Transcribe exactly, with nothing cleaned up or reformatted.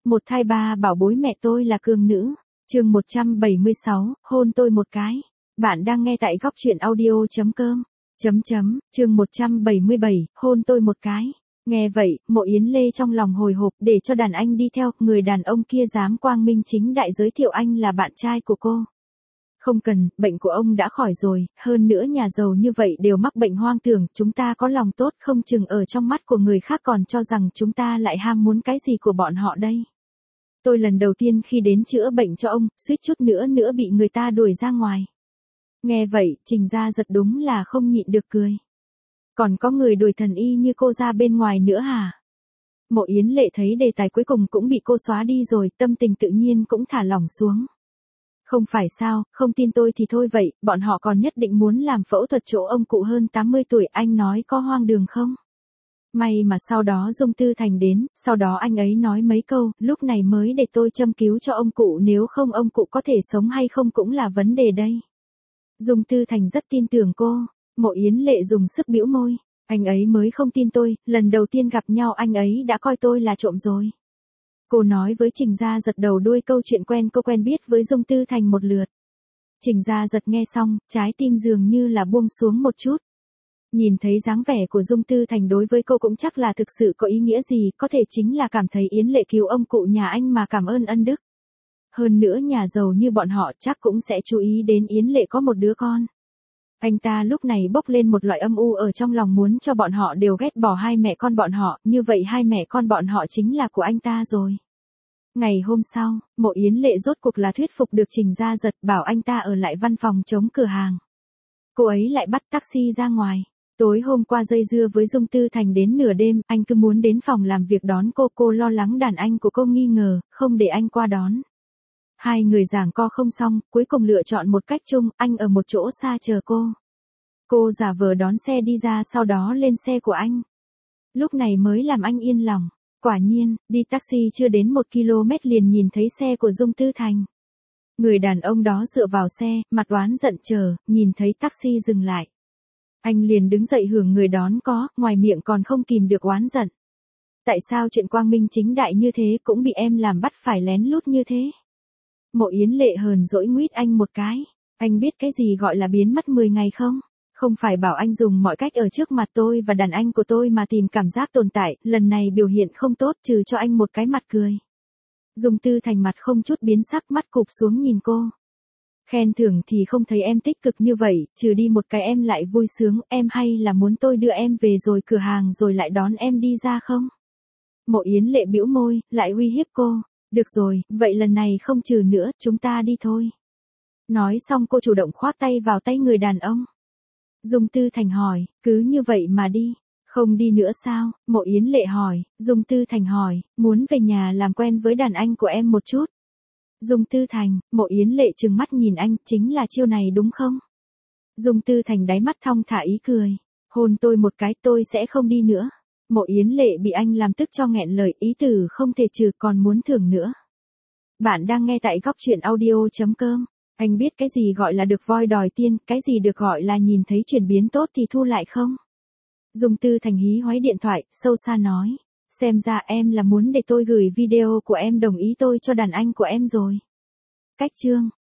Một thai ba bảo bối mẹ tôi là cường nữ. Chương một trăm bảy mươi sáu, hôn tôi một cái. Bạn đang nghe tại góc truyện audio.com. Chấm chấm, chương một trăm bảy mươi bảy, hôn tôi một cái. Nghe vậy, Mộ Yến Lê trong lòng hồi hộp để cho đàn anh đi theo, người đàn ông kia dám quang minh chính đại giới thiệu anh là bạn trai của cô. Không cần, bệnh của ông đã khỏi rồi, hơn nữa nhà giàu như vậy đều mắc bệnh hoang tưởng, chúng ta có lòng tốt không chừng ở trong mắt của người khác còn cho rằng chúng ta lại ham muốn cái gì của bọn họ đây. Tôi lần đầu tiên khi đến chữa bệnh cho ông, suýt chút nữa nữa bị người ta đuổi ra ngoài. Nghe vậy, Trình Gia Giật đúng là không nhịn được cười. Còn có người đuổi thần y như cô ra bên ngoài nữa hả? Mộ Yến Lệ thấy đề tài cuối cùng cũng bị cô xóa đi rồi, tâm tình tự nhiên cũng thả lỏng xuống. Không phải sao, không tin tôi thì thôi vậy, bọn họ còn nhất định muốn làm phẫu thuật chỗ ông cụ hơn tám mươi tuổi, anh nói có hoang đường không? May mà sau đó Dung Tư Thành đến, sau đó anh ấy nói mấy câu, lúc này mới để tôi châm cứu cho ông cụ, nếu không ông cụ có thể sống hay không cũng là vấn đề đây. Dung Tư Thành rất tin tưởng cô. Mộ Yến Lệ dùng sức bĩu môi. Anh ấy mới không tin tôi, lần đầu tiên gặp nhau anh ấy đã coi tôi là trộm rồi. Cô nói với Trình Gia Giật đầu đuôi câu chuyện quen cô quen biết với Dung Tư Thành một lượt. Trình Gia Giật nghe xong, trái tim dường như là buông xuống một chút. Nhìn thấy dáng vẻ của Dung Tư Thành đối với cô cũng chắc là thực sự có ý nghĩa gì, có thể chính là cảm thấy Yến Lệ cứu ông cụ nhà anh mà cảm ơn ân đức. Hơn nữa nhà giàu như bọn họ chắc cũng sẽ chú ý đến Yến Lệ có một đứa con. Anh ta lúc này bốc lên một loại âm u ở trong lòng muốn cho bọn họ đều ghét bỏ hai mẹ con bọn họ, như vậy hai mẹ con bọn họ chính là của anh ta rồi. Ngày hôm sau, Mộ Yến Lệ rốt cuộc là thuyết phục được Trình Gia Giật bảo anh ta ở lại văn phòng chống cửa hàng. Cô ấy lại bắt taxi ra ngoài. Tối hôm qua dây dưa với Dung Tư Thành đến nửa đêm, anh cứ muốn đến phòng làm việc đón cô, cô lo lắng đàn anh của cô nghi ngờ, không để anh qua đón. Hai người giảng co không xong, cuối cùng lựa chọn một cách chung, anh ở một chỗ xa chờ cô. Cô giả vờ đón xe đi ra sau đó lên xe của anh. Lúc này mới làm anh yên lòng. Quả nhiên, đi taxi chưa đến một ki lô mét liền nhìn thấy xe của Dung Tư Thành. Người đàn ông đó dựa vào xe, mặt oán giận chờ, nhìn thấy taxi dừng lại. Anh liền đứng dậy hưởng người đón có, ngoài miệng còn không kìm được oán giận. Tại sao chuyện quang minh chính đại như thế cũng bị em làm bắt phải lén lút như thế? Mộ Yến Lệ hờn dỗi nguyết anh một cái. Anh biết cái gì gọi là biến mất mười ngày không? Không phải bảo anh dùng mọi cách ở trước mặt tôi và đàn anh của tôi mà tìm cảm giác tồn tại, lần này biểu hiện không tốt trừ cho anh một cái mặt cười. Dung Tư Thành mặt không chút biến sắc, mắt cụp xuống nhìn cô. Khen thưởng thì không thấy em tích cực như vậy, trừ đi một cái em lại vui sướng, em hay là muốn tôi đưa em về rồi cửa hàng rồi lại đón em đi ra không? Mộ Yến Lệ bĩu môi, lại uy hiếp cô. Được rồi, vậy lần này không trừ nữa, chúng ta đi thôi. Nói xong cô chủ động khoác tay vào tay người đàn ông. Dung Tư Thành hỏi, cứ như vậy mà đi, không đi nữa sao? Mộ Yến Lệ hỏi. Dung Tư Thành hỏi, muốn về nhà làm quen với đàn anh của em một chút. Dung Tư Thành, Mộ Yến Lệ trừng mắt nhìn anh, chính là chiêu này đúng không? Dung Tư Thành đáy mắt thong thả ý cười. Hôn tôi một cái, tôi sẽ không đi nữa. Mộ Yến Lệ bị anh làm tức cho nghẹn lời, ý tử không thể trừ còn muốn thưởng nữa. Bạn đang nghe tại góc truyện audio.com. Anh biết cái gì gọi là được voi đòi tiên, cái gì được gọi là nhìn thấy chuyển biến tốt thì thu lại không? Dung Tư Thành hí hoáy điện thoại, sâu xa nói. Xem ra em là muốn để tôi gửi video của em đồng ý tôi cho đàn anh của em rồi. Cách chương.